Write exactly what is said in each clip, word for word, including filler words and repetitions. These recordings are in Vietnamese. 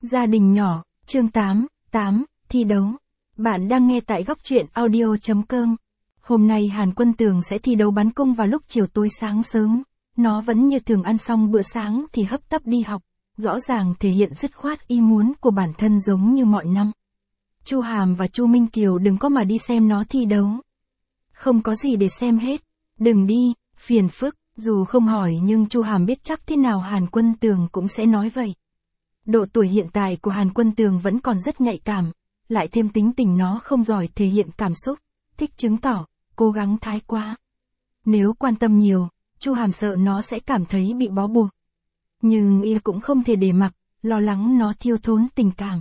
Gia đình nhỏ, chương tám, tám, thi đấu. Bạn đang nghe tại góc truyện audio chấm com. Hôm nay Hàn Quân Tường sẽ thi đấu bắn cung vào lúc chiều tối sáng sớm. Nó vẫn như thường ăn xong bữa sáng thì hấp tấp đi học, rõ ràng thể hiện dứt khoát ý muốn của bản thân giống như mọi năm. Chu Hàm và Chu Minh Kiều đừng có mà đi xem nó thi đấu. Không có gì để xem hết, đừng đi, phiền phức, dù không hỏi nhưng Chu Hàm biết chắc thế nào Hàn Quân Tường cũng sẽ nói vậy. Độ tuổi hiện tại của Hàn Quân Tường vẫn còn rất nhạy cảm, lại thêm tính tình nó không giỏi thể hiện cảm xúc, thích chứng tỏ, cố gắng thái quá. Nếu quan tâm nhiều, Chu Hàm sợ nó sẽ cảm thấy bị bó buộc. Nhưng y cũng không thể để mặc, lo lắng nó thiêu thốn tình cảm.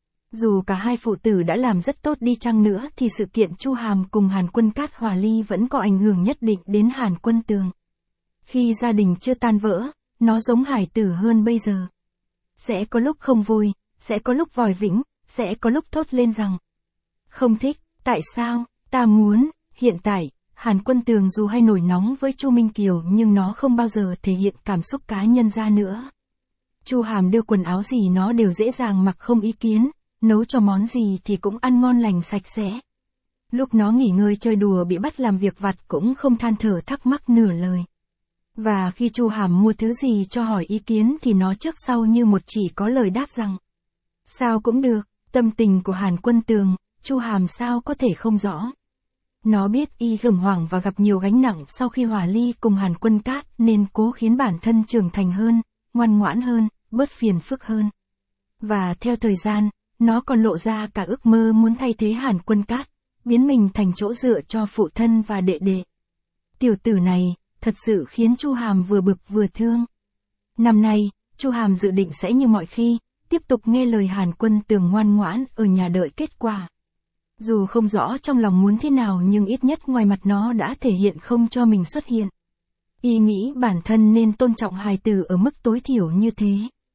Dù cả hai phụ tử đã làm rất tốt đi chăng nữa thì sự kiện Chu Hàm cùng Hàn Quân Cát hòa ly vẫn có ảnh hưởng nhất định đến Hàn Quân Tường. Khi gia đình chưa tan vỡ, nó giống hải tử hơn bây giờ. Sẽ có lúc không vui, sẽ có lúc vòi vĩnh, sẽ có lúc thốt lên rằng không thích, tại sao, ta muốn. Hiện tại, Hàn Quân Tường dù hay nổi nóng với Chu Minh Kiều nhưng nó không bao giờ thể hiện cảm xúc cá nhân ra nữa. Chu Hàm đưa quần áo gì nó đều dễ dàng mặc không ý kiến, nấu cho món gì thì cũng ăn ngon lành sạch sẽ. Lúc nó nghỉ ngơi chơi đùa bị bắt làm việc vặt cũng không than thở thắc mắc nửa lời. Và khi Chu Hàm mua thứ gì cho hỏi ý kiến thì nó trước sau như một chỉ có lời đáp rằng sao cũng được. Tâm tình của Hàn Quân Tường, Chu Hàm sao có thể không rõ. Nó biết y khủng hoảng và gặp nhiều gánh nặng sau khi hòa ly cùng Hàn Quân Cát nên cố khiến bản thân trưởng thành hơn, ngoan ngoãn hơn, bớt phiền phức hơn. Và theo thời gian, nó còn lộ ra cả ước mơ muốn thay thế Hàn Quân Cát, biến mình thành chỗ dựa cho phụ thân và đệ đệ. Tiểu tử này, thật sự khiến Chu Hàm vừa bực vừa thương. Năm nay, Chu Hàm dự định sẽ như mọi khi, tiếp tục nghe lời Hàn Quân Tường ngoan ngoãn ở nhà đợi kết quả. Dù không rõ trong lòng muốn thế nào nhưng ít nhất ngoài mặt nó đã thể hiện không cho mình xuất hiện. Y nghĩ bản thân nên tôn trọng hài tử ở mức tối thiểu như thế.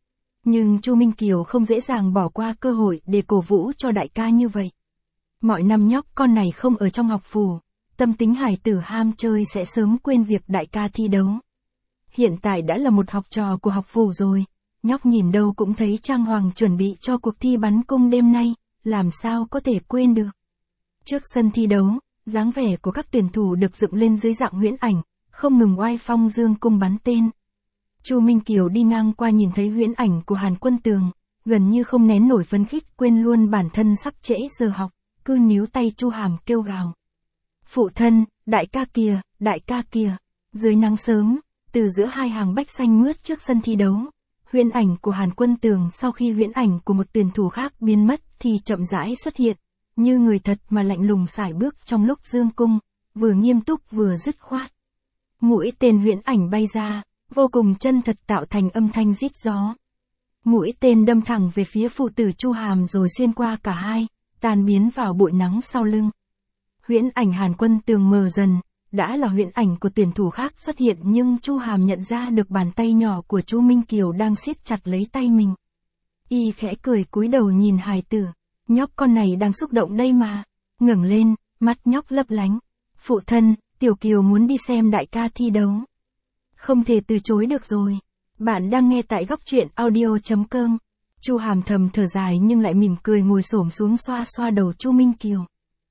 Nhưng Chu Minh Kiều không dễ dàng bỏ qua cơ hội để cổ vũ cho đại ca như vậy. Mọi năm nhóc con này không ở trong học phủ, tâm tính hài tử ham chơi sẽ sớm quên việc đại ca thi đấu. Hiện tại đã là một học trò của học phủ rồi, nhóc nhìn đâu cũng thấy trang hoàng chuẩn bị cho cuộc thi bắn cung đêm nay, làm sao có thể quên được. Trước sân thi đấu, dáng vẻ của các tuyển thủ được dựng lên dưới dạng huyễn ảnh, không ngừng oai phong dương cung bắn tên. Chu Minh Kiều đi ngang qua nhìn thấy huyễn ảnh của Hàn Quân Tường, gần như không nén nổi phấn khích quên luôn bản thân sắp trễ giờ học, cứ níu tay Chu Hàm kêu gào. Phụ thân, đại ca kìa, đại ca kìa. Dưới nắng sớm, từ giữa hai hàng bách xanh mướt trước sân thi đấu, huyễn ảnh của Hàn Quân Tường sau khi huyễn ảnh của một tuyển thủ khác biến mất thì chậm rãi xuất hiện, như người thật mà lạnh lùng sải bước trong lúc dương cung, vừa nghiêm túc vừa dứt khoát. Mũi tên huyễn ảnh bay ra, vô cùng chân thật tạo thành âm thanh rít gió. Mũi tên đâm thẳng về phía phụ tử Chu Hàm rồi xuyên qua cả hai, tan biến vào bụi nắng sau lưng. Huyễn ảnh Hàn Quân Tường mờ dần, đã là huyễn ảnh của tuyển thủ khác xuất hiện nhưng Chu Hàm nhận ra được bàn tay nhỏ của Chu Minh Kiều đang siết chặt lấy tay mình. Y khẽ cười cúi đầu nhìn hài tử, nhóc con này đang xúc động đây mà. Ngẩng lên, mắt nhóc lấp lánh. Phụ thân, Tiểu Kiều muốn đi xem đại ca thi đấu. Không thể từ chối được rồi. Bạn đang nghe tại góc truyện audio chấm com. Chu Hàm thầm thở dài nhưng lại mỉm cười ngồi xổm xuống xoa xoa đầu Chu Minh Kiều.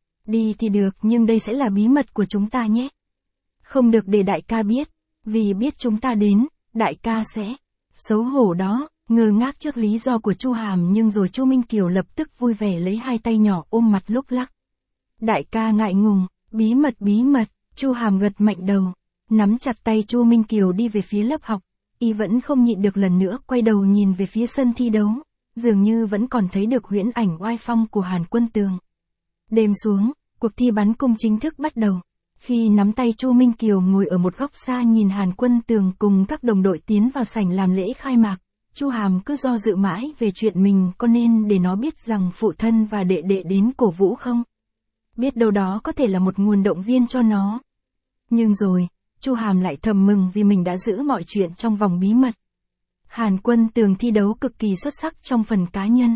Đi thì được nhưng đây sẽ là bí mật của chúng ta nhé. Không được để đại ca biết, vì biết chúng ta đến, đại ca sẽ xấu hổ đó. Ngơ ngác trước lý do của Chu Hàm nhưng rồi Chu Minh Kiều lập tức vui vẻ lấy hai tay nhỏ ôm mặt lúc lắc. Đại ca ngại ngùng, bí mật bí mật. Chu Hàm gật mạnh đầu, nắm chặt tay Chu Minh Kiều đi về phía lớp học. Y vẫn không nhịn được lần nữa quay đầu nhìn về phía sân thi đấu, dường như vẫn còn thấy được huyễn ảnh oai phong của Hàn Quân Tường. Đêm xuống, cuộc thi bắn cung chính thức bắt đầu. Khi nắm tay Chu Minh Kiều ngồi ở một góc xa nhìn Hàn Quân Tường cùng các đồng đội tiến vào sảnh làm lễ khai mạc, Chu Hàm cứ do dự mãi về chuyện mình có nên để nó biết rằng phụ thân và đệ đệ đến cổ vũ không. Biết đâu đó có thể là một nguồn động viên cho nó. Nhưng rồi, Chu Hàm lại thầm mừng vì mình đã giữ mọi chuyện trong vòng bí mật. Hàn Quân Tường thi đấu cực kỳ xuất sắc trong phần cá nhân.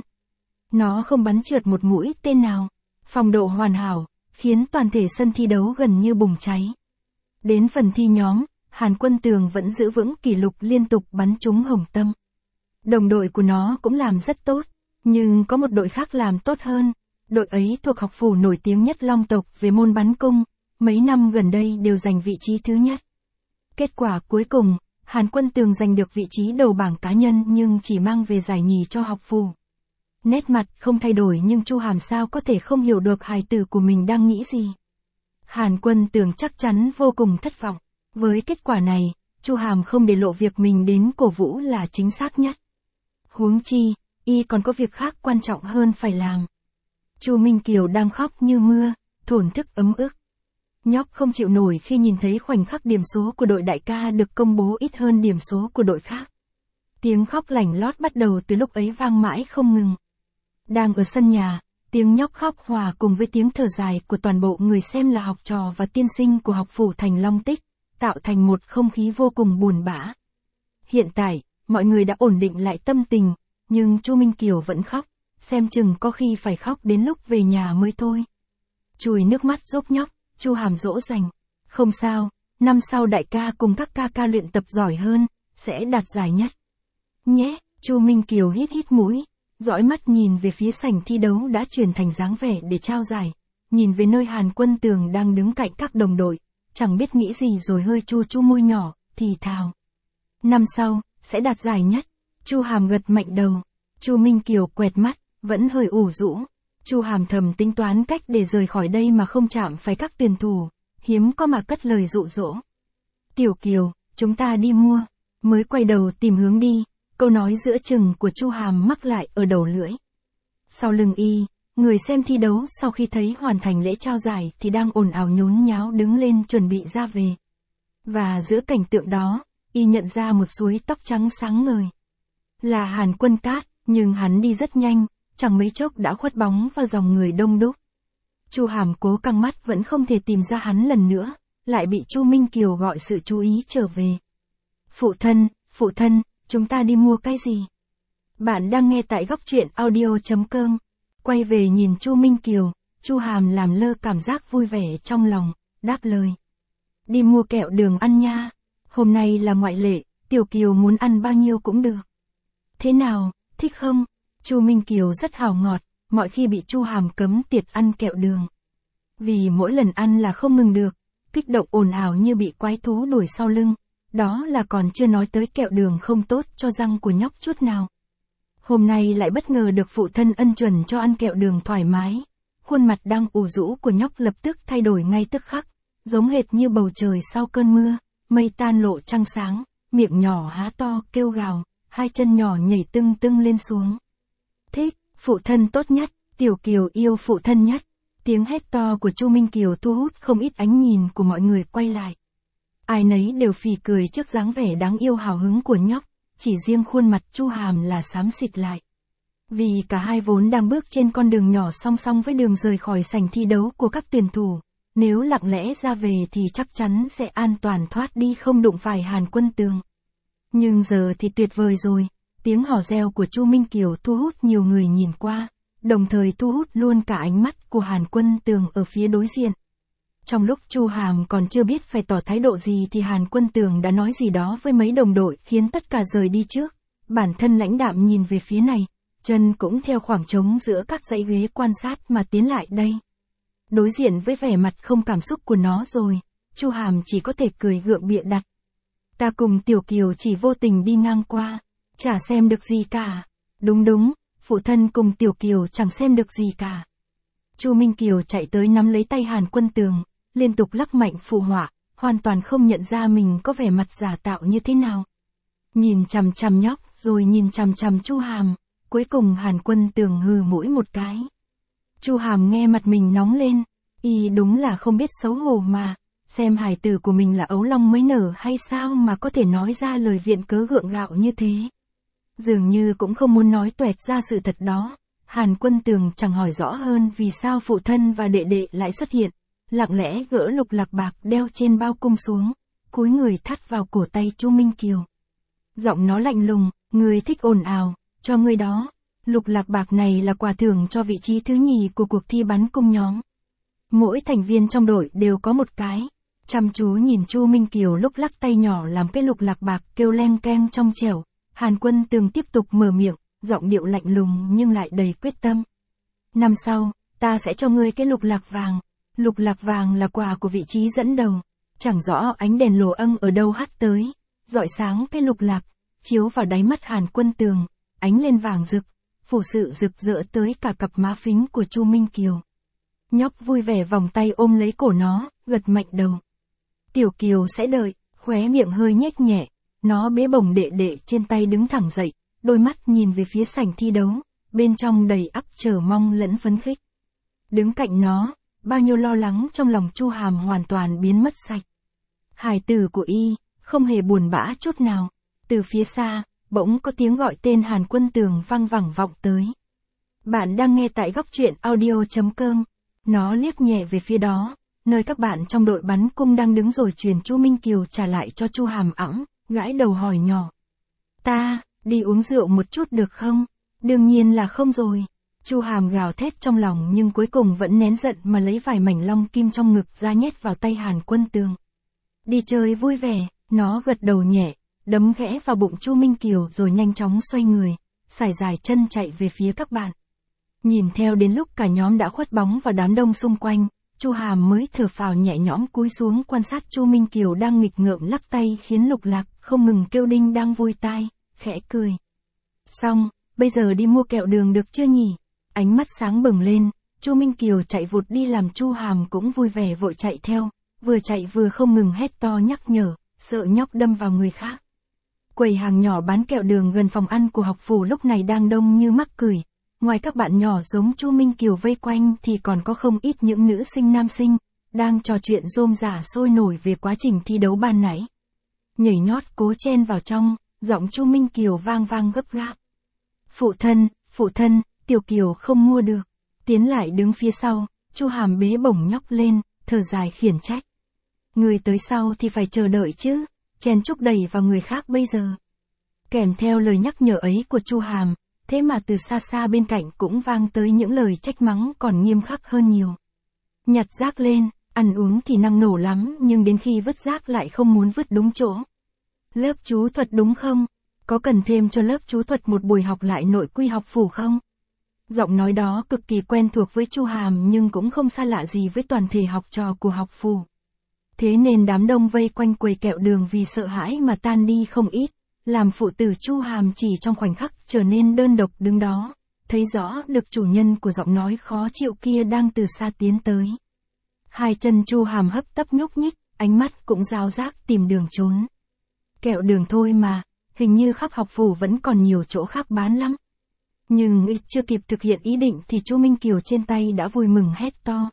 Nó không bắn trượt một mũi tên nào, phong độ hoàn hảo, khiến toàn thể sân thi đấu gần như bùng cháy. Đến phần thi nhóm, Hàn Quân Tường vẫn giữ vững kỷ lục liên tục bắn trúng hồng tâm. Đồng đội của nó cũng làm rất tốt, Nhưng có một đội khác làm tốt hơn. Đội ấy thuộc học phủ nổi tiếng nhất Long tộc về môn bắn cung, mấy năm gần đây đều giành vị trí thứ nhất. Kết quả cuối cùng, Hàn Quân Tường giành được vị trí đầu bảng cá nhân nhưng chỉ mang về giải nhì cho học phủ. Nét mặt không thay đổi nhưng Chu Hàm sao có thể không hiểu được hài tử của mình đang nghĩ gì. Hàn Quân Tường chắc chắn vô cùng thất vọng. Với kết quả này, Chu Hàm không để lộ việc mình đến cổ vũ là chính xác nhất. Huống chi, y còn có việc khác quan trọng hơn phải làm. Chu Minh Kiều đang khóc như mưa, thổn thức ấm ức. Nhóc không chịu nổi khi nhìn thấy khoảnh khắc điểm số của đội đại ca được công bố ít hơn điểm số của đội khác. Tiếng khóc lảnh lót bắt đầu từ lúc ấy vang mãi không ngừng. Đang ở sân nhà, tiếng nhóc khóc hòa cùng với tiếng thở dài của toàn bộ người xem là học trò và tiên sinh của học phủ Thành Long Tích, tạo thành một không khí vô cùng buồn bã. Hiện tại, mọi người đã ổn định lại tâm tình, nhưng Chu Minh Kiều vẫn khóc, xem chừng có khi phải khóc đến lúc về nhà mới thôi. Chùi nước mắt giúp nhóc, Chu Hàm dỗ dành. Không sao, năm sau đại ca cùng các ca ca luyện tập giỏi hơn, sẽ đạt giải nhất. Nhé, Chu Minh Kiều hít hít mũi, dõi mắt nhìn về phía sảnh thi đấu đã chuyển thành dáng vẻ để trao giải, nhìn về nơi Hàn Quân Tường đang đứng cạnh các đồng đội, chẳng biết nghĩ gì rồi hơi chu chu môi nhỏ, thì thào. Năm sau, sẽ đạt giải nhất. Chu Hàm gật mạnh đầu. Chu Minh Kiều quẹt mắt, vẫn hơi ủ rũ. Chu Hàm thầm tính toán cách để rời khỏi đây mà không chạm phải các tuyển thủ, hiếm có mà cất lời dụ dỗ. Tiểu Kiều, chúng ta đi mua. Mới quay đầu tìm hướng đi, câu nói giữa chừng của Chu Hàm mắc lại ở đầu lưỡi. Sau lưng y, người xem thi đấu sau khi thấy hoàn thành lễ trao giải thì đang ồn ào nhốn nháo đứng lên chuẩn bị ra về. Và giữa cảnh tượng đó, y nhận ra một suối tóc trắng sáng ngời. Là Hàn Quân Cát, nhưng hắn đi rất nhanh, chẳng mấy chốc đã khuất bóng vào dòng người đông đúc. Chu Hàm cố căng mắt vẫn không thể tìm ra hắn lần nữa, lại bị Chu Minh Kiều gọi sự chú ý trở về. Phụ thân, phụ thân, chúng ta đi mua cái gì? Bạn đang nghe tại góc truyện audio chấm com. Quay về nhìn Chu Minh Kiều, Chu Hàm làm lơ cảm giác vui vẻ trong lòng, đáp lời. Đi mua kẹo đường ăn nha. Hôm nay là ngoại lệ, Tiểu Kiều muốn ăn bao nhiêu cũng được. Thế nào, thích không? Chu Minh Kiều rất hào ngọt, mọi khi bị Chu Hàm cấm tiệt ăn kẹo đường. Vì mỗi lần ăn là không ngừng được, kích động ồn ào như bị quái thú đuổi sau lưng. Đó là còn chưa nói tới kẹo đường không tốt cho răng của nhóc chút nào. Hôm nay lại bất ngờ được phụ thân ân chuẩn cho ăn kẹo đường thoải mái. Khuôn mặt đang ủ rũ của nhóc lập tức thay đổi ngay tức khắc, giống hệt như bầu trời sau cơn mưa, mây tan lộ trăng sáng, miệng nhỏ há to kêu gào, hai chân nhỏ nhảy tưng tưng lên xuống. Thích, phụ thân tốt nhất, Tiểu Kiều yêu phụ thân nhất. Tiếng hét to của Chu Minh Kiều thu hút không ít ánh nhìn của mọi người quay lại. Ai nấy đều phì cười trước dáng vẻ đáng yêu hào hứng của nhóc, chỉ riêng khuôn mặt Chu Hàm là xám xịt lại. Vì cả hai vốn đang bước trên con đường nhỏ song song với đường rời khỏi sảnh thi đấu của các tuyển thủ, nếu lặng lẽ ra về thì chắc chắn sẽ an toàn thoát đi không đụng phải Hàn Quân Tường. Nhưng giờ thì tuyệt vời rồi, tiếng hò reo của Chu Minh Kiều thu hút nhiều người nhìn qua, đồng thời thu hút luôn cả ánh mắt của Hàn Quân Tường ở phía đối diện. Trong lúc Chu Hàm còn chưa biết phải tỏ thái độ gì thì Hàn Quân Tường đã nói gì đó với mấy đồng đội khiến tất cả rời đi trước. Bản thân lãnh đạm nhìn về phía này, chân cũng theo khoảng trống giữa các dãy ghế quan sát mà tiến lại đây. Đối diện với vẻ mặt không cảm xúc của nó rồi, Chu Hàm chỉ có thể cười gượng bịa đặt. Ta cùng Tiểu Kiều chỉ vô tình đi ngang qua, chả xem được gì cả. Đúng đúng, phụ thân cùng Tiểu Kiều chẳng xem được gì cả. Chu Minh Kiều chạy tới nắm lấy tay Hàn Quân Tường, liên tục lắc mạnh phụ họa, hoàn toàn không nhận ra mình có vẻ mặt giả tạo như thế nào. Nhìn chằm chằm nhóc, rồi nhìn chằm chằm Chu Hàm, cuối cùng Hàn Quân Tường hừ mũi một cái. Chu Hàm nghe mặt mình nóng lên, y đúng là không biết xấu hổ mà, xem hài tử của mình là ấu long mới nở hay sao mà có thể nói ra lời viện cớ gượng gạo như thế. Dường như cũng không muốn nói toẹt ra sự thật đó, Hàn Quân Tường chẳng hỏi rõ hơn vì sao phụ thân và đệ đệ lại xuất hiện, lặng lẽ gỡ lục lạc bạc đeo trên bao cung xuống, cúi người thắt vào cổ tay Chu Minh Kiều. Giọng nó lạnh lùng, người thích ồn ào, cho ngươi đó. Lục lạc bạc này là quà thưởng cho vị trí thứ nhì của cuộc thi bắn cung nhóm. Mỗi thành viên trong đội đều có một cái. Chăm chú nhìn Chu Minh Kiều lúc lắc tay nhỏ làm cái lục lạc bạc kêu leng keng trong trẻo, Hàn Quân Tường tiếp tục mở miệng, giọng điệu lạnh lùng nhưng lại đầy quyết tâm. Năm sau, ta sẽ cho ngươi cái lục lạc vàng. Lục lạc vàng là quà của vị trí dẫn đầu. Chẳng rõ ánh đèn lồ âng ở đâu hắt tới, rọi sáng cái lục lạc, chiếu vào đáy mắt Hàn Quân Tường, ánh lên vàng rực, phủ sự rực rỡ tới cả cặp má phính của Chu Minh Kiều. Nhóc vui vẻ vòng tay ôm lấy cổ nó, gật mạnh đầu. Tiểu Kiều sẽ đợi, khóe miệng hơi nhếch nhẹ, nó bế bổng đệ đệ trên tay đứng thẳng dậy, đôi mắt nhìn về phía sảnh thi đấu, bên trong đầy ắp chờ mong lẫn phấn khích. Đứng cạnh nó, bao nhiêu lo lắng trong lòng Chu Hàm hoàn toàn biến mất sạch. Hài tử của y, không hề buồn bã chút nào. Từ phía xa, bỗng có tiếng gọi tên Hàn Quân Tường vang vẳng vọng tới. Bạn đang nghe tại góc truyện audio chấm com. Nó liếc nhẹ về phía đó, nơi các bạn trong đội bắn cung đang đứng rồi truyền Chu Minh Kiều trả lại cho Chu Hàm ẵm, gãi đầu hỏi nhỏ. Ta, đi uống rượu một chút được không? Đương nhiên là không rồi. Chu Hàm gào thét trong lòng nhưng cuối cùng vẫn nén giận mà lấy vài mảnh long kim trong ngực ra nhét vào tay Hàn Quân Tường. Đi chơi vui vẻ, nó gật đầu nhẹ, đấm khẽ vào bụng Chu Minh Kiều rồi nhanh chóng xoay người, sải dài chân chạy về phía các bạn. Nhìn theo đến lúc cả nhóm đã khuất bóng vào đám đông xung quanh, Chu Hàm mới thở phào nhẹ nhõm cúi xuống quan sát Chu Minh Kiều đang nghịch ngợm lắc tay khiến Lục Lạc không ngừng kêu đinh đang vui tai, khẽ cười. Xong, bây giờ đi mua kẹo đường được chưa nhỉ? Ánh mắt sáng bừng lên, Chu Minh Kiều chạy vụt đi làm Chu Hàm cũng vui vẻ vội chạy theo, vừa chạy vừa không ngừng hét to nhắc nhở, sợ nhóc đâm vào người khác. Quầy hàng nhỏ bán kẹo đường gần phòng ăn của học phủ lúc này đang đông như mắc cười. Ngoài các bạn nhỏ giống Chu Minh Kiều vây quanh thì còn có không ít những nữ sinh nam sinh, đang trò chuyện rôm rả sôi nổi về quá trình thi đấu ban nãy. Nhảy nhót cố chen vào trong, giọng Chu Minh Kiều vang vang gấp gáp. Phụ thân, phụ thân, Tiểu Kiều không mua được. Tiến lại đứng phía sau, Chu Hàm bế bổng nhóc lên, thở dài khiển trách. Người tới sau thì phải chờ đợi chứ, chen chúc đẩy vào người khác bây giờ. Kèm theo lời nhắc nhở ấy của Chu Hàm, thế mà từ xa xa bên cạnh cũng vang tới những lời trách mắng còn nghiêm khắc hơn nhiều. Nhặt rác lên, ăn uống thì năng nổ lắm nhưng đến khi vứt rác lại không muốn vứt đúng chỗ. Lớp chú thuật đúng không? Có cần thêm cho lớp chú thuật một buổi học lại nội quy học phủ không? Giọng nói đó cực kỳ quen thuộc với Chu Hàm nhưng cũng không xa lạ gì với toàn thể học trò của học phủ. Thế nên đám đông vây quanh quầy kẹo đường vì sợ hãi mà tan đi không ít, làm phụ tử Chu Hàm chỉ trong khoảnh khắc trở nên đơn độc đứng đó, thấy rõ được chủ nhân của giọng nói khó chịu kia đang từ xa tiến tới. Hai chân Chu Hàm hấp tấp nhúc nhích, ánh mắt cũng rao rác tìm đường trốn. Kẹo đường thôi mà, hình như khắp học phủ vẫn còn nhiều chỗ khác bán lắm. Nhưng chưa kịp thực hiện ý định thì Chu Minh Kiều trên tay đã vui mừng hét to.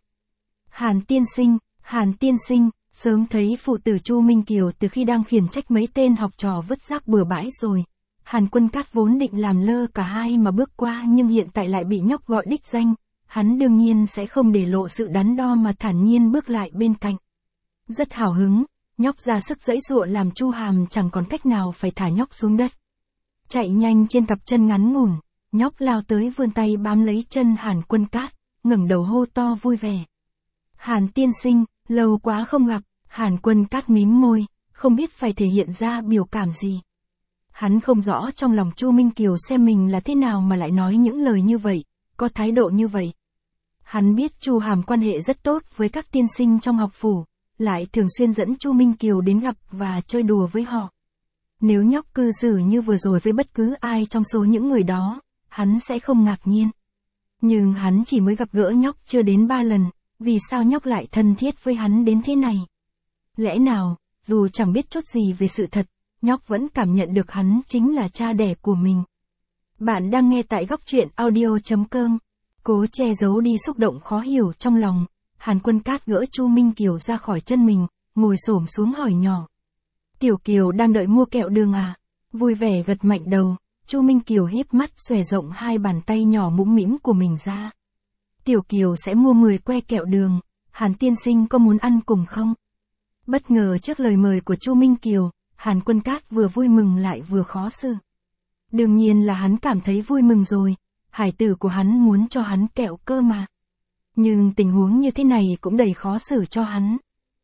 Hàn tiên sinh, Hàn tiên sinh, sớm thấy phụ tử Chu Minh Kiều từ khi đang khiển trách mấy tên học trò vứt rác bừa bãi rồi. Hàn Quân Cát vốn định làm lơ cả hai mà bước qua nhưng hiện tại lại bị nhóc gọi đích danh. Hắn đương nhiên sẽ không để lộ sự đắn đo mà thản nhiên bước lại bên cạnh. Rất hào hứng, nhóc ra sức giãy giụa làm Chu Hàm chẳng còn cách nào phải thả nhóc xuống đất. Chạy nhanh trên cặp chân ngắn ngủn, nhóc lao tới vươn tay bám lấy chân Hàn Quân Cát, ngẩng đầu hô to vui vẻ. Hàn tiên sinh, lâu quá không gặp. Hàn Quân Cát mím môi, không biết phải thể hiện ra biểu cảm gì. Hắn không rõ trong lòng Chu Minh Kiều xem mình là thế nào mà lại nói những lời như vậy, có thái độ như vậy. Hắn biết Chu Hàm quan hệ rất tốt với các tiên sinh trong học phủ, lại thường xuyên dẫn Chu Minh Kiều đến gặp và chơi đùa với họ. Nếu nhóc cư xử như vừa rồi với bất cứ ai trong số những người đó, hắn sẽ không ngạc nhiên. Nhưng hắn chỉ mới gặp gỡ nhóc chưa đến ba lần, vì sao nhóc lại thân thiết với hắn đến thế này? Lẽ nào, dù chẳng biết chút gì về sự thật, nhóc vẫn cảm nhận được hắn chính là cha đẻ của mình. Bạn đang nghe tại góc truyện audio chấm com. Cố che giấu đi xúc động khó hiểu trong lòng, Hàn Quân Cát gỡ Chu Minh Kiều ra khỏi chân mình, ngồi xổm xuống hỏi nhỏ. Tiểu Kiều đang đợi mua kẹo đường à? Vui vẻ gật mạnh đầu, Chu Minh Kiều híp mắt xòe rộng hai bàn tay nhỏ mũm mĩm của mình ra. Tiểu Kiều sẽ mua mười que kẹo đường, Hàn tiên sinh có muốn ăn cùng không? Bất ngờ trước lời mời của Chu Minh Kiều, Hàn Quân Cát vừa vui mừng lại vừa khó xử. Đương nhiên là hắn cảm thấy vui mừng rồi, hải tử của hắn muốn cho hắn kẹo cơ mà. Nhưng tình huống như thế này cũng đầy khó xử cho hắn.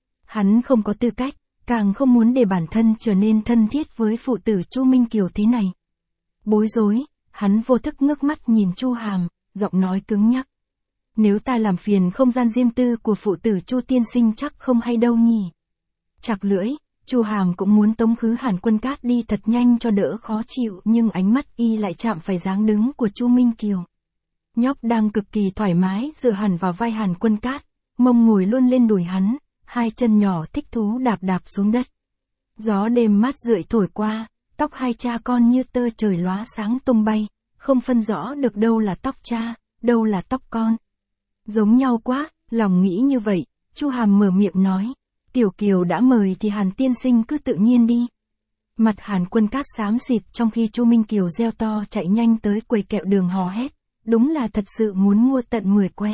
Hắn không có tư cách, càng không muốn để bản thân trở nên thân thiết với phụ tử Chu Minh Kiều thế này. Bối rối, hắn vô thức ngước mắt nhìn Chu Hàm, giọng nói cứng nhắc. Nếu ta làm phiền không gian riêng tư của phụ tử Chu tiên sinh chắc không hay đâu nhỉ. Chặt lưỡi, Chu Hàm cũng muốn tống khứ Hàn Quân Cát đi thật nhanh cho đỡ khó chịu, nhưng ánh mắt y lại chạm phải dáng đứng của Chu Minh Kiều. Nhóc đang cực kỳ thoải mái dựa hẳn vào vai Hàn Quân Cát, mông ngồi luôn lên đùi hắn, hai chân nhỏ thích thú đạp đạp xuống đất. Gió đêm mát rượi thổi qua, tóc hai cha con như tơ trời lóa sáng tung bay, không phân rõ được đâu là tóc cha, đâu là tóc con. Giống nhau quá, lòng nghĩ như vậy, Chu Hàm mở miệng nói, Tiểu Kiều đã mời thì Hàn tiên sinh cứ tự nhiên đi. Mặt Hàn Quân Cát xám xịt trong khi Chu Minh Kiều reo to chạy nhanh tới quầy kẹo đường hò hét, đúng là thật sự muốn mua tận mười que.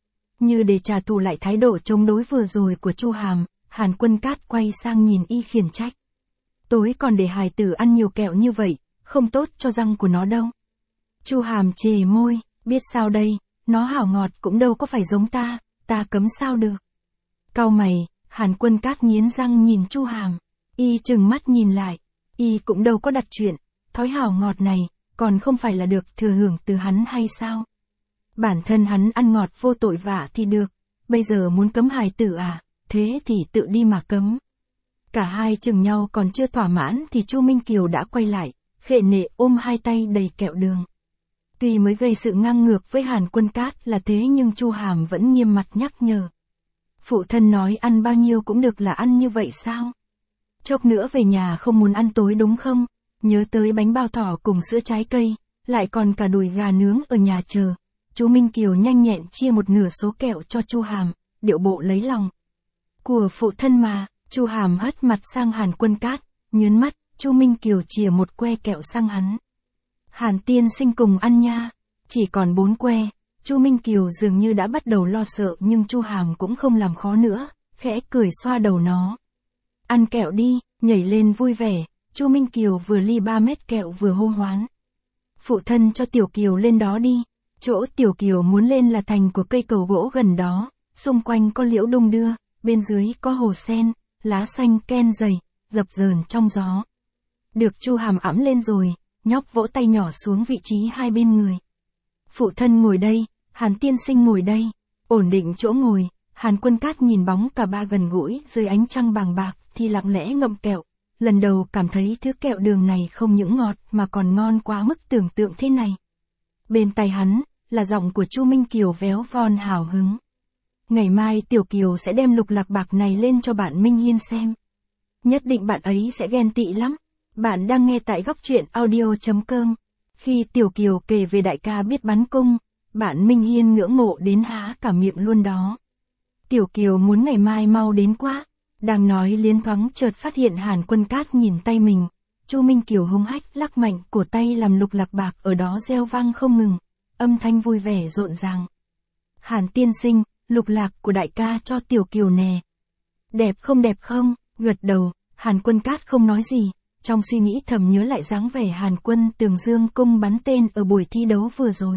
Như để trả thù lại thái độ chống đối vừa rồi của Chu Hàm, Hàn Quân Cát quay sang nhìn y khiển trách. Tối còn để hài tử ăn nhiều kẹo như vậy, không tốt cho răng của nó đâu. Chu Hàm chề môi, biết sao đây, nó hảo ngọt cũng đâu có phải giống ta, ta cấm sao được. Cau mày, Hàn Quân Cát nghiến răng nhìn Chu Hàm, y chừng mắt nhìn lại, y cũng đâu có đặt chuyện, thói hảo ngọt này, còn không phải là được thừa hưởng từ hắn hay sao? Bản thân hắn ăn ngọt vô tội vạ thì được, bây giờ muốn cấm hài tử à, thế thì tự đi mà cấm. Cả hai chừng nhau còn chưa thỏa mãn thì Chu Minh Kiều đã quay lại, khệ nệ ôm hai tay đầy kẹo đường. Tuy mới gây sự ngang ngược với Hàn Quân Cát là thế nhưng Chu Hàm vẫn nghiêm mặt nhắc nhở. Phụ thân nói ăn bao nhiêu cũng được là ăn như vậy sao? Chốc nữa về nhà không muốn ăn tối đúng không? Nhớ tới bánh bao thỏ cùng sữa trái cây, lại còn cả đùi gà nướng ở nhà chờ. Chú Minh Kiều nhanh nhẹn chia một nửa số kẹo cho Chu Hàm, điệu bộ lấy lòng. Của phụ thân mà, Chu Hàm hất mặt sang Hàn Quân Cát, nhớn mắt, Chu Minh Kiều chìa một que kẹo sang hắn. Hàn tiên sinh cùng ăn nha, chỉ còn bốn que. Chu Minh Kiều dường như đã bắt đầu lo sợ nhưng Chu Hàm cũng không làm khó nữa, khẽ cười xoa đầu nó. Ăn kẹo đi, nhảy lên vui vẻ, Chu Minh Kiều vừa ly ba mét kẹo vừa hô hoán. Phụ thân cho Tiểu Kiều lên đó đi, chỗ Tiểu Kiều muốn lên là thành của cây cầu gỗ gần đó, xung quanh có liễu đung đưa, bên dưới có hồ sen, lá xanh ken dày, dập dờn trong gió. Được Chu Hàm ẵm lên rồi, nhóc vỗ tay nhỏ xuống vị trí hai bên người. Phụ thân ngồi đây, Hàn tiên sinh ngồi đây, ổn định chỗ ngồi, Hàn Quân Cát nhìn bóng cả ba gần gũi dưới ánh trăng bàng bạc thì lặng lẽ ngậm kẹo, lần đầu cảm thấy thứ kẹo đường này không những ngọt mà còn ngon quá mức tưởng tượng thế này. Bên tai hắn, là giọng của Chu Minh Kiều véo von hào hứng. Ngày mai Tiểu Kiều sẽ đem lục lạc bạc này lên cho bạn Minh Hiên xem. Nhất định bạn ấy sẽ ghen tị lắm. Bạn đang nghe tại góc truyện audio chấm com. Khi Tiểu Kiều kể về đại ca biết bắn cung, bạn Minh Hiên ngưỡng mộ đến há cả miệng luôn đó. Tiểu Kiều muốn ngày mai mau đến quá. Đang nói liến thoáng chợt phát hiện Hàn Quân Cát nhìn tay mình. Chu Minh Kiều hung hách lắc mạnh cổ tay làm lục lạc bạc ở đó reo vang không ngừng. Âm thanh vui vẻ rộn ràng. Hàn tiên sinh, lục lạc của đại ca cho Tiểu Kiều nè. Đẹp không đẹp không? Gật đầu, Hàn Quân Cát không nói gì. Trong suy nghĩ thầm nhớ lại dáng vẻ Hàn Quân Tường Dương cung bắn tên ở buổi thi đấu vừa rồi.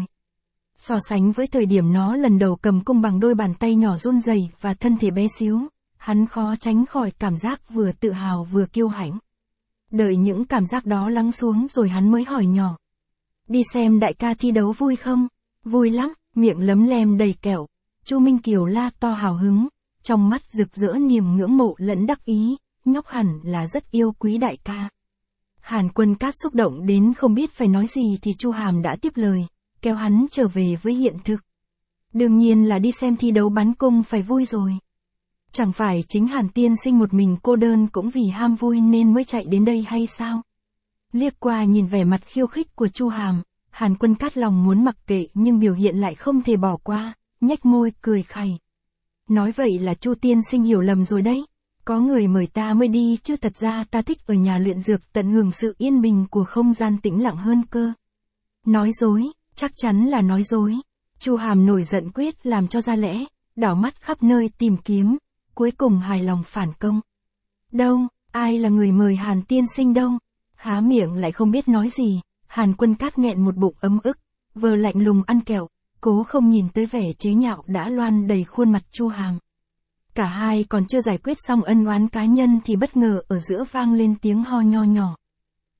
So sánh với thời điểm nó lần đầu cầm cung bằng đôi bàn tay nhỏ run rẩy và thân thể bé xíu, hắn khó tránh khỏi cảm giác vừa tự hào vừa kiêu hãnh. Đợi những cảm giác đó lắng xuống rồi hắn mới hỏi nhỏ. Đi xem đại ca thi đấu vui không? Vui lắm, miệng lấm lem đầy kẹo. Chu Minh Kiều la to hào hứng, trong mắt rực rỡ niềm ngưỡng mộ lẫn đắc ý, nhóc hẳn là rất yêu quý đại ca. Hàn Quân Cát xúc động đến không biết phải nói gì thì Chu Hàm đã tiếp lời, kéo hắn trở về với hiện thực. Đương nhiên là đi xem thi đấu bắn cung phải vui rồi. Chẳng phải chính Hàn tiên sinh một mình cô đơn cũng vì ham vui nên mới chạy đến đây hay sao? Liếc qua nhìn vẻ mặt khiêu khích của Chu Hàm, Hàn Quân Cát lòng muốn mặc kệ nhưng biểu hiện lại không thể bỏ qua, nhếch môi cười khẩy. Nói vậy là Chu tiên sinh hiểu lầm rồi đấy. Có người mời ta mới đi chứ thật ra ta thích ở nhà luyện dược tận hưởng sự yên bình của không gian tĩnh lặng hơn cơ. Nói dối, chắc chắn là nói dối. Chu Hàm nổi giận quyết làm cho ra lẽ, đảo mắt khắp nơi tìm kiếm, cuối cùng hài lòng phản công. Đâu, ai là người mời Hàn tiên sinh đâu? Há miệng lại không biết nói gì, Hàn Quân Cát nghẹn một bụng ấm ức, vờ lạnh lùng ăn kẹo, cố không nhìn tới vẻ chế nhạo đã loan đầy khuôn mặt Chu Hàm. Cả hai còn chưa giải quyết xong ân oán cá nhân thì bất ngờ ở giữa vang lên tiếng ho nho nhỏ.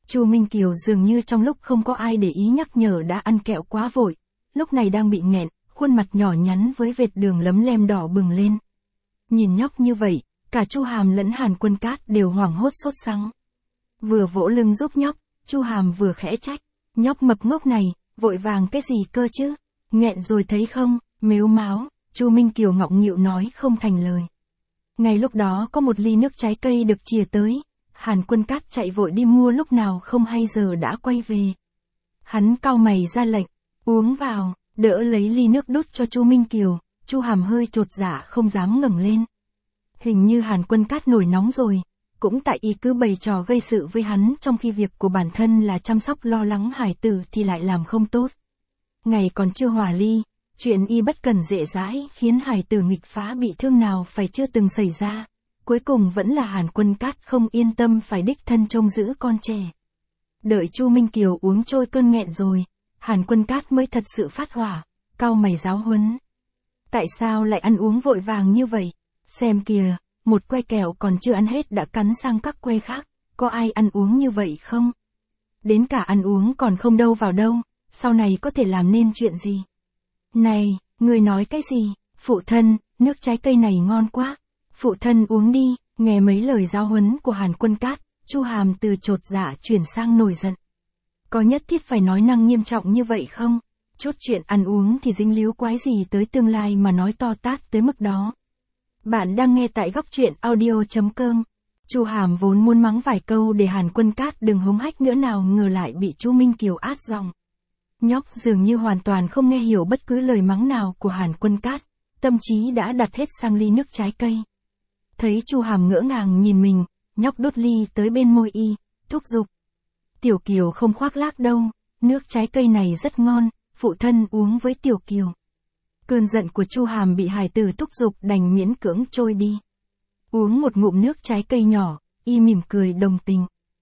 Chu Minh Kiều dường như trong lúc không có ai để ý nhắc nhở đã ăn kẹo quá vội, lúc này đang bị nghẹn, khuôn mặt nhỏ nhắn với vệt đường lấm lem đỏ bừng lên. Nhìn nhóc như vậy, cả Chu Hàm lẫn Hàn Quân Cát đều hoảng hốt sốt sắng. Vừa vỗ lưng giúp nhóc, Chu Hàm vừa khẽ trách, nhóc mập ngốc này, vội vàng cái gì cơ chứ, nghẹn rồi thấy không, mếu máo, Chu Minh Kiều ngọng nghịu nói không thành lời. Ngay lúc đó có một ly nước trái cây được chìa tới, Hàn Quân Cát chạy vội đi mua lúc nào không hay giờ đã quay về. Hắn cau mày ra lệnh, uống vào, đỡ lấy ly nước đút cho Chu Minh Kiều, Chu Hàm hơi chột dạ không dám ngẩng lên. Hình như Hàn Quân Cát nổi nóng rồi, cũng tại y cứ bày trò gây sự với hắn trong khi việc của bản thân là chăm sóc lo lắng hải tử thì lại làm không tốt. Ngày còn chưa hòa ly, chuyện y bất cần dễ dãi khiến hải tử nghịch phá bị thương nào phải chưa từng xảy ra. Cuối cùng vẫn là Hàn Quân Cát không yên tâm phải đích thân trông giữ con trẻ. Đợi Chu Minh Kiều uống trôi cơn nghẹn rồi, Hàn Quân Cát mới thật sự phát hỏa, cau mày giáo huấn. Tại sao lại ăn uống vội vàng như vậy? Xem kìa, một que kẹo còn chưa ăn hết đã cắn sang các que khác, có ai ăn uống như vậy không? Đến cả ăn uống còn không đâu vào đâu, sau này có thể làm nên chuyện gì? Này, người nói cái gì? Phụ thân, nước trái cây này ngon quá. Phụ thân uống đi, nghe mấy lời giáo huấn của Hàn Quân Cát, Chu Hàm từ chột dạ chuyển sang nổi giận. Có nhất thiết phải nói năng nghiêm trọng như vậy không? Chút chuyện ăn uống thì dính líu quái gì tới tương lai mà nói to tát tới mức đó. Bạn đang nghe tại góc truyện audio chấm com. Chu Hàm vốn muốn mắng vài câu để Hàn Quân Cát đừng hống hách nữa nào ngờ lại bị Chu Minh Kiều át giọng. Nhóc dường như hoàn toàn không nghe hiểu bất cứ lời mắng nào của Hàn Quân Cát, tâm trí đã đặt hết sang ly nước trái cây. Thấy Chu Hàm ngỡ ngàng nhìn mình, nhóc đút ly tới bên môi y, thúc giục. Tiểu Kiều không khoác lác đâu, nước trái cây này rất ngon, phụ thân uống với Tiểu Kiều. Cơn giận của Chu Hàm bị hài tử thúc giục đành miễn cưỡng trôi đi. Uống một ngụm nước trái cây nhỏ, y mỉm cười đồng tình.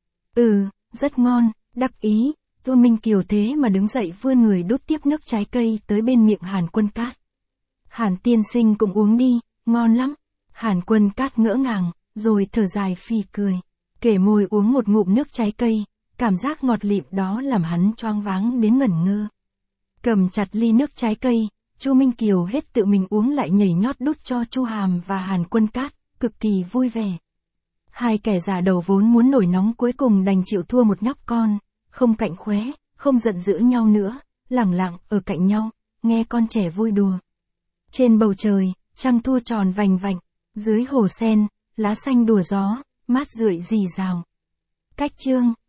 Ừ, rất ngon, đắc ý, Chu Minh Kiều thế mà đứng dậy vươn người đút tiếp nước trái cây tới bên miệng Hàn Quân Cát. Hàn tiên sinh cũng uống đi, ngon lắm. Hàn Quân Cát ngỡ ngàng, rồi thở dài phì cười. Kể môi uống một ngụm nước trái cây, cảm giác ngọt lịm đó làm hắn choáng váng đến ngẩn ngơ. Cầm chặt ly nước trái cây, Chu Minh Kiều hết tự mình uống lại nhảy nhót đút cho Chu Hàm và Hàn Quân Cát, cực kỳ vui vẻ. Hai kẻ già đầu vốn muốn nổi nóng cuối cùng đành chịu thua một nhóc con, không cạnh khóe, không giận dữ nhau nữa, lẳng lặng ở cạnh nhau, nghe con trẻ vui đùa. Trên bầu trời, trăng thua tròn vành vạnh, dưới hồ sen, lá xanh đùa gió, mát rượi rì rào. Cách chương